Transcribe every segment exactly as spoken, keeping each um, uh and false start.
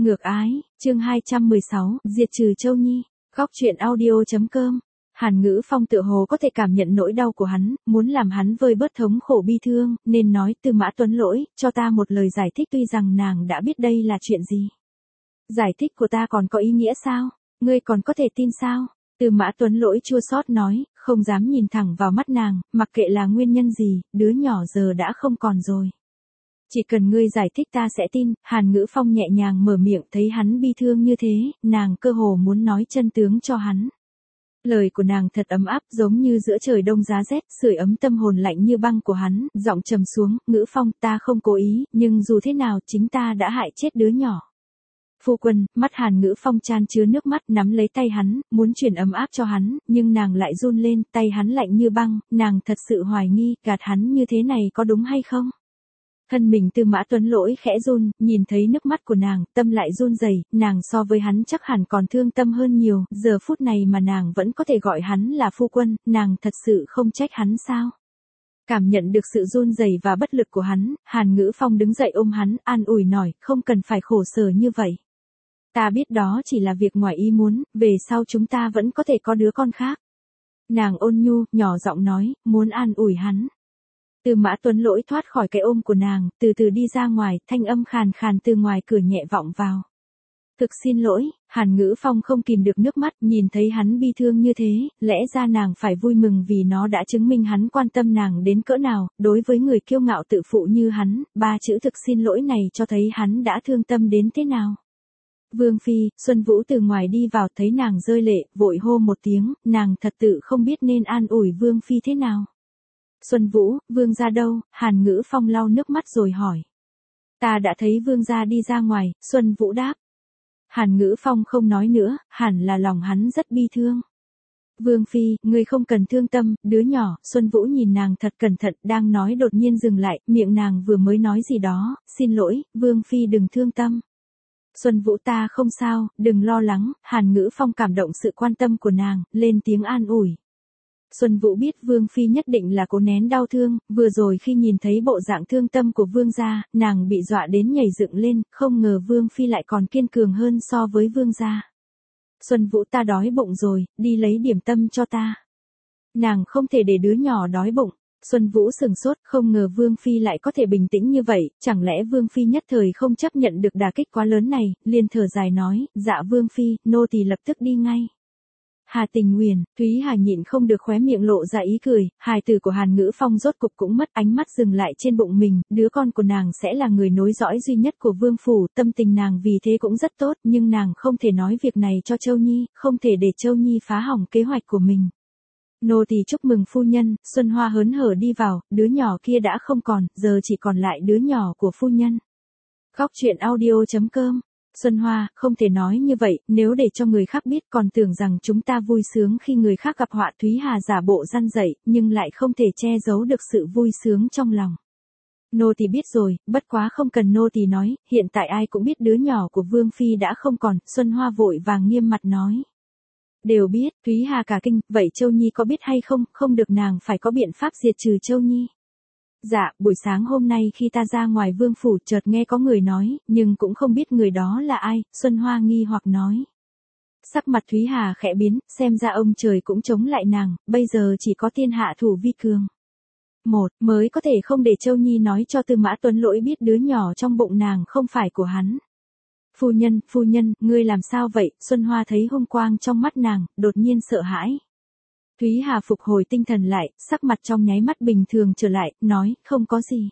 Ngược ái, chương hai trăm mười sáu, diệt trừ Châu Nhi, góc truyện audio.com. Hàn Ngữ Phong tựa hồ có thể cảm nhận nỗi đau của hắn, muốn làm hắn vơi bớt thống khổ bi thương, nên nói Tư Mã Tuấn Lỗi, cho ta một lời giải thích tuy rằng nàng đã biết đây là chuyện gì. Giải thích của ta còn có ý nghĩa sao? Ngươi còn có thể tin sao? Tư Mã Tuấn Lỗi chua xót nói, không dám nhìn thẳng vào mắt nàng, mặc kệ là nguyên nhân gì, đứa nhỏ giờ đã không còn rồi. Chỉ cần ngươi giải thích ta sẽ tin. Hàn Ngữ Phong nhẹ nhàng mở miệng, thấy hắn bi thương như thế, nàng cơ hồ muốn nói chân tướng cho hắn. Lời của nàng thật ấm áp, giống như giữa trời đông giá rét, sưởi ấm tâm hồn lạnh như băng của hắn, giọng trầm xuống, Ngữ Phong, ta không cố ý, nhưng dù thế nào chính ta đã hại chết đứa nhỏ. Phu quân, mắt Hàn Ngữ Phong chan chứa nước mắt, nắm lấy tay hắn, muốn truyền ấm áp cho hắn, nhưng nàng lại run lên, tay hắn lạnh như băng, nàng thật sự hoài nghi, gạt hắn như thế này có đúng hay không? Thân mình Tư Mã Tuấn Lỗi khẽ run, nhìn thấy nước mắt của nàng, tâm lại run rẩy, nàng so với hắn chắc hẳn còn thương tâm hơn nhiều, giờ phút này mà nàng vẫn có thể gọi hắn là phu quân, nàng thật sự không trách hắn sao? Cảm nhận được sự run rẩy và bất lực của hắn, Hàn Ngữ Phong đứng dậy ôm hắn, an ủi nói, không cần phải khổ sở như vậy. Ta biết đó chỉ là việc ngoài ý muốn, về sau chúng ta vẫn có thể có đứa con khác. Nàng ôn nhu, nhỏ giọng nói, muốn an ủi hắn. Tư Mã Tuấn Lỗi thoát khỏi cái ôm của nàng, từ từ đi ra ngoài, thanh âm khàn khàn từ ngoài cửa nhẹ vọng vào. Thực xin lỗi. Hàn Ngữ Phong không kìm được nước mắt, nhìn thấy hắn bi thương như thế, lẽ ra nàng phải vui mừng vì nó đã chứng minh hắn quan tâm nàng đến cỡ nào, đối với người kiêu ngạo tự phụ như hắn, ba chữ thực xin lỗi này cho thấy hắn đã thương tâm đến thế nào. Vương Phi, Xuân Vũ từ ngoài đi vào, thấy nàng rơi lệ, vội hô một tiếng, nàng thật tự không biết nên an ủi Vương Phi thế nào. Xuân Vũ, Vương gia đâu? Hàn Ngữ Phong lau nước mắt rồi hỏi. Ta đã thấy Vương gia đi ra ngoài, Xuân Vũ đáp. Hàn Ngữ Phong không nói nữa, hẳn là lòng hắn rất bi thương. Vương Phi, ngươi không cần thương tâm, đứa nhỏ. Xuân Vũ nhìn nàng thật cẩn thận, đang nói đột nhiên dừng lại, miệng nàng vừa mới nói gì đó, xin lỗi, Vương Phi đừng thương tâm. Xuân Vũ ta không sao, đừng lo lắng. Hàn Ngữ Phong cảm động sự quan tâm của nàng, lên tiếng an ủi. Xuân Vũ biết Vương Phi nhất định là cố nén đau thương, vừa rồi khi nhìn thấy bộ dạng thương tâm của Vương gia, nàng bị dọa đến nhảy dựng lên, không ngờ Vương Phi lại còn kiên cường hơn so với Vương gia. Xuân Vũ ta đói bụng rồi, đi lấy điểm tâm cho ta. Nàng không thể để đứa nhỏ đói bụng. Xuân Vũ sừng sốt, không ngờ Vương Phi lại có thể bình tĩnh như vậy, chẳng lẽ Vương Phi nhất thời không chấp nhận được đả kích quá lớn này, liền thở dài nói, dạ Vương Phi, nô tỳ lập tức đi ngay. Hà Tình Nguyền, Thúy Hà nhịn không được khóe miệng lộ ra ý cười, hài tử của Hàn Ngữ Phong rốt cục cũng mất, ánh mắt dừng lại trên bụng mình, đứa con của nàng sẽ là người nối dõi duy nhất của Vương Phủ, tâm tình nàng vì thế cũng rất tốt, nhưng nàng không thể nói việc này cho Châu Nhi, không thể để Châu Nhi phá hỏng kế hoạch của mình. Nô tỳ chúc mừng phu nhân. Xuân Hoa hớn hở đi vào, đứa nhỏ kia đã không còn, giờ chỉ còn lại đứa nhỏ của phu nhân. Góc truyện audio.com. Xuân Hoa, không thể nói như vậy, nếu để cho người khác biết còn tưởng rằng chúng ta vui sướng khi người khác gặp họa. Thúy Hà giả bộ răn dậy, nhưng lại không thể che giấu được sự vui sướng trong lòng. Nô tỳ biết rồi, bất quá không cần nô tỳ nói, hiện tại ai cũng biết đứa nhỏ của Vương Phi đã không còn. Xuân Hoa vội vàng nghiêm mặt nói. Đều biết. Thúy Hà cả kinh, vậy Châu Nhi có biết hay không? Không được, nàng phải có biện pháp diệt trừ Châu Nhi. Dạ, buổi sáng hôm nay khi ta ra ngoài Vương Phủ chợt nghe có người nói, nhưng cũng không biết người đó là ai. Xuân Hoa nghi hoặc nói. Sắc mặt Thúy Hà khẽ biến, xem ra ông trời cũng chống lại nàng, bây giờ chỉ có thiên hạ thủ vi cường. Một, mới có thể không để Châu Nhi nói cho Tư Mã Tuấn Lỗi biết đứa nhỏ trong bụng nàng không phải của hắn. Phu nhân, phu nhân, ngươi làm sao vậy? Xuân Hoa thấy hung quang trong mắt nàng, đột nhiên sợ hãi. Thúy Hà phục hồi tinh thần lại, sắc mặt trong nháy mắt bình thường trở lại, nói, không có gì.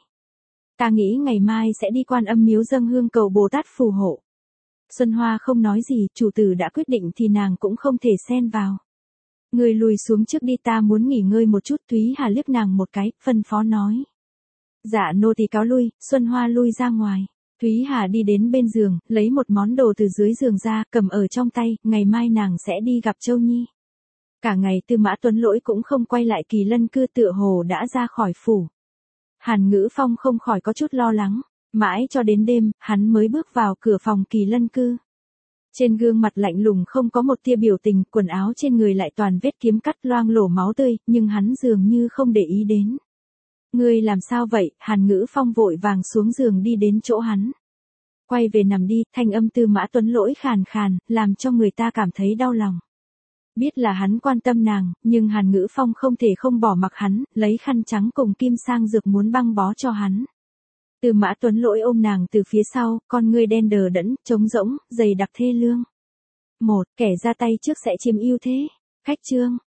Ta nghĩ ngày mai sẽ đi Quan Âm miếu dâng hương cầu Bồ Tát phù hộ. Xuân Hoa không nói gì, chủ tử đã quyết định thì nàng cũng không thể xen vào. Ngươi lùi xuống trước đi, ta muốn nghỉ ngơi một chút. Thúy Hà liếc nàng một cái, phân phó nói. Dạ nô tỳ cáo lui. Xuân Hoa lui ra ngoài. Thúy Hà đi đến bên giường, lấy một món đồ từ dưới giường ra, cầm ở trong tay, ngày mai nàng sẽ đi gặp Châu Nhi. Cả ngày Tư Mã Tuấn Lỗi cũng không quay lại Kỳ Lân Cư, tựa hồ đã ra khỏi phủ. Hàn Ngữ Phong không khỏi có chút lo lắng, mãi cho đến đêm, hắn mới bước vào cửa phòng Kỳ Lân Cư. Trên gương mặt lạnh lùng không có một tia biểu tình, quần áo trên người lại toàn vết kiếm cắt loang lổ máu tươi, nhưng hắn dường như không để ý đến. Ngươi làm sao vậy? Hàn Ngữ Phong vội vàng xuống giường đi đến chỗ hắn. Quay về nằm đi, thanh âm Tư Mã Tuấn Lỗi khàn khàn, làm cho người ta cảm thấy đau lòng. Biết là hắn quan tâm nàng, nhưng Hàn Ngữ Phong không thể không bỏ mặc hắn, lấy khăn trắng cùng kim sang dược muốn băng bó cho hắn. Tư Mã Tuấn Lỗi ôm nàng từ phía sau, con ngươi đen đờ đẫn, trống rỗng, dày đặc thê lương. Một, kẻ ra tay trước sẽ chiếm ưu thế. Khách chương.